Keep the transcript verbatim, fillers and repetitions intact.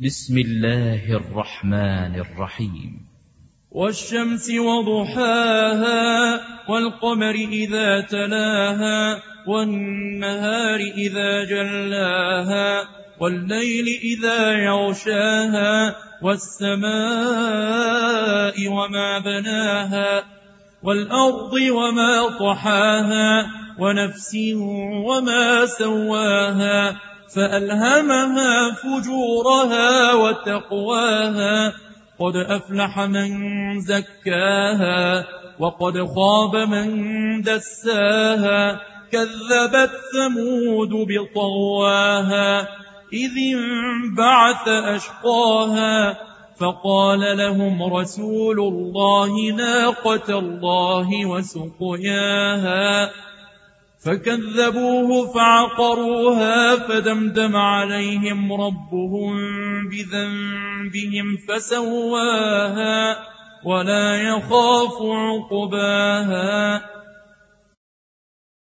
بسم الله الرحمن الرحيم. والشمس وضحاها والقمر إذا تلاها والنهار إذا جلاها والليل إذا يغشاها والسماء وما بناها والأرض وما طحاها ونفس وما سواها فألهمها فجورها وتقواها قد أفلح من زكاها وقد خاب من دساها كذبت ثمود بطغواها إذ انبعث أشقاها فقال لهم رسول الله ناقة الله وسقياها فكذبوه فعقروها فدمدم عليهم ربهم بذنبهم فسواها ولا يخاف عقباها